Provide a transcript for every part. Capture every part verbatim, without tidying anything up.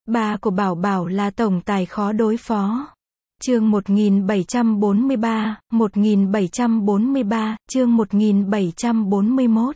Ba của Bảo Bảo là tổng tài khó đối phó. Chương một nghìn bảy trăm bốn mươi ba, một nghìn bảy trăm bốn mươi ba, chương một nghìn bảy trăm bốn mươi mốt.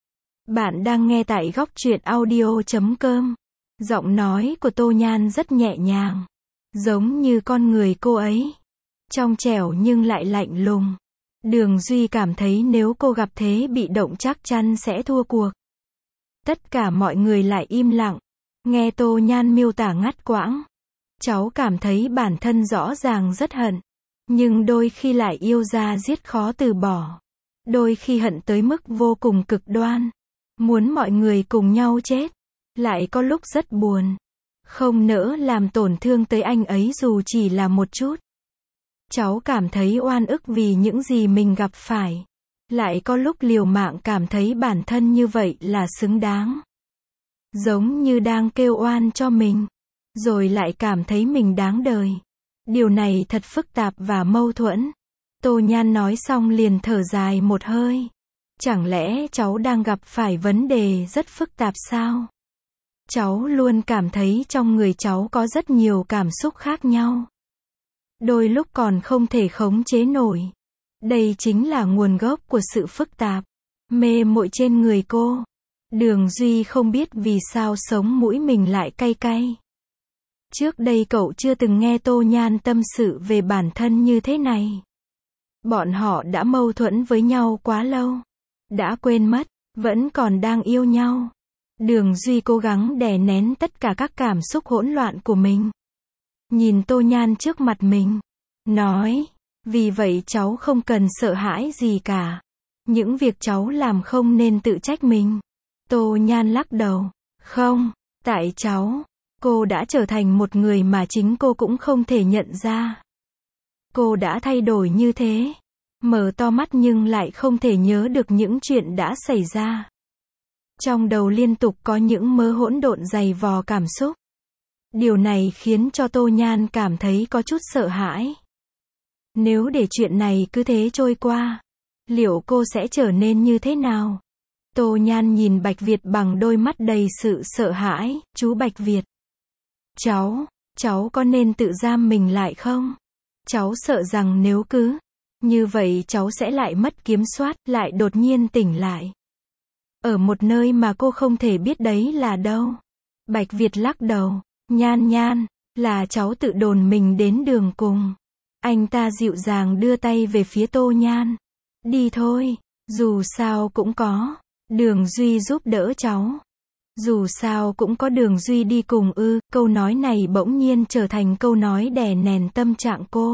Bạn đang nghe tại góc truyện audio chấm com. Giọng nói của Tô Nhan rất nhẹ nhàng, giống như con người cô ấy. Trong trẻo nhưng lại lạnh lùng. Đường Duy cảm thấy nếu cô gặp thế bị động chắc chắn sẽ thua cuộc. Tất cả mọi người lại im lặng, nghe Tô Nhan miêu tả ngắt quãng. Cháu cảm thấy bản thân rõ ràng rất hận, nhưng đôi khi lại yêu ra giết khó từ bỏ. Đôi khi hận tới mức vô cùng cực đoan, muốn mọi người cùng nhau chết. Lại có lúc rất buồn, không nỡ làm tổn thương tới anh ấy dù chỉ là một chút. Cháu cảm thấy oan ức vì những gì mình gặp phải. Lại có lúc liều mạng cảm thấy bản thân như vậy là xứng đáng. Giống như đang kêu oan cho mình, rồi lại cảm thấy mình đáng đời. Điều này thật phức tạp và mâu thuẫn. Tô Nhan nói xong liền thở dài một hơi. Chẳng lẽ cháu đang gặp phải vấn đề rất phức tạp sao? Cháu luôn cảm thấy trong người cháu có rất nhiều cảm xúc khác nhau. Đôi lúc còn không thể khống chế nổi. Đây chính là nguồn gốc của sự phức tạp, mê muội trên người cô. Đường Duy không biết vì sao sống mũi mình lại cay cay. Trước đây cậu chưa từng nghe Tô Nhan tâm sự về bản thân như thế này. Bọn họ đã mâu thuẫn với nhau quá lâu, đã quên mất, vẫn còn đang yêu nhau. Đường Duy cố gắng đè nén tất cả các cảm xúc hỗn loạn của mình. Nhìn Tô Nhan trước mặt mình, nói, vì vậy cháu không cần sợ hãi gì cả. Những việc cháu làm không nên tự trách mình. Tô Nhan lắc đầu, không, tại cháu, cô đã trở thành một người mà chính cô cũng không thể nhận ra. Cô đã thay đổi như thế, mở to mắt nhưng lại không thể nhớ được những chuyện đã xảy ra. Trong đầu liên tục có những mớ hỗn độn dày vò cảm xúc. Điều này khiến cho Tô Nhan cảm thấy có chút sợ hãi. Nếu để chuyện này cứ thế trôi qua, liệu cô sẽ trở nên như thế nào? Tô Nhan nhìn Bạch Việt bằng đôi mắt đầy sự sợ hãi. Chú Bạch Việt, Cháu, cháu có nên tự giam mình lại không? Cháu sợ rằng nếu cứ như vậy cháu sẽ lại mất kiểm soát, lại đột nhiên tỉnh lại. Ở một nơi mà cô không thể biết đấy là đâu. Bạch Việt lắc đầu, Nhan Nhan, là cháu tự đồn mình đến đường cùng. Anh ta dịu dàng đưa tay về phía Tô Nhan. Đi thôi, dù sao cũng có Đường Duy giúp đỡ cháu. Dù sao cũng có Đường Duy đi cùng ư. Câu nói này bỗng nhiên trở thành câu nói đè nén tâm trạng cô.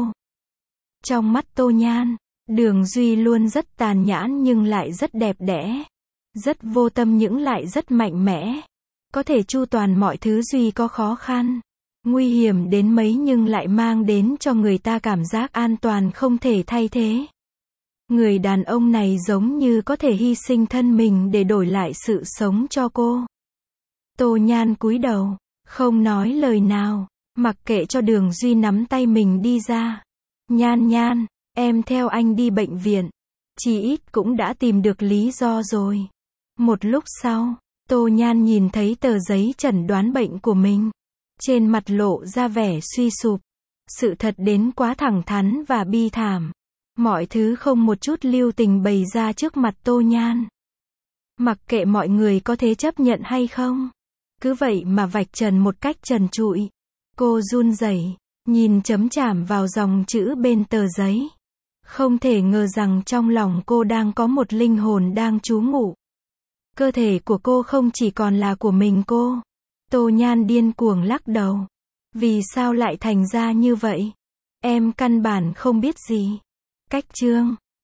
Trong mắt Tô Nhan, Đường Duy luôn rất tàn nhẫn nhưng lại rất đẹp đẽ. Rất vô tâm nhưng lại rất mạnh mẽ. Có thể chu toàn mọi thứ Duy có khó khăn, nguy hiểm đến mấy nhưng lại mang đến cho người ta cảm giác an toàn không thể thay thế. Người đàn ông này giống như có thể hy sinh thân mình để đổi lại sự sống cho cô. Tô Nhan cúi đầu, không nói lời nào, mặc kệ cho Đường Duy nắm tay mình đi ra. Nhan Nhan, em theo anh đi bệnh viện. Chỉ ít cũng đã tìm được lý do rồi. Một lúc sau, Tô Nhan nhìn thấy tờ giấy chẩn đoán bệnh của mình. Trên mặt lộ ra vẻ suy sụp. Sự thật đến quá thẳng thắn và bi thảm. Mọi thứ không một chút lưu tình bày ra trước mặt Tô Nhan. Mặc kệ mọi người có thể chấp nhận hay không, cứ vậy mà vạch trần một cách trần trụi. Cô run rẩy, nhìn chấm chảm vào dòng chữ bên tờ giấy. Không thể ngờ rằng trong lòng cô đang có một linh hồn đang trú ngụ. Cơ thể của cô không chỉ còn là của mình cô. Tô Nhan điên cuồng lắc đầu. Vì sao lại thành ra như vậy? Em căn bản không biết gì. Cách chương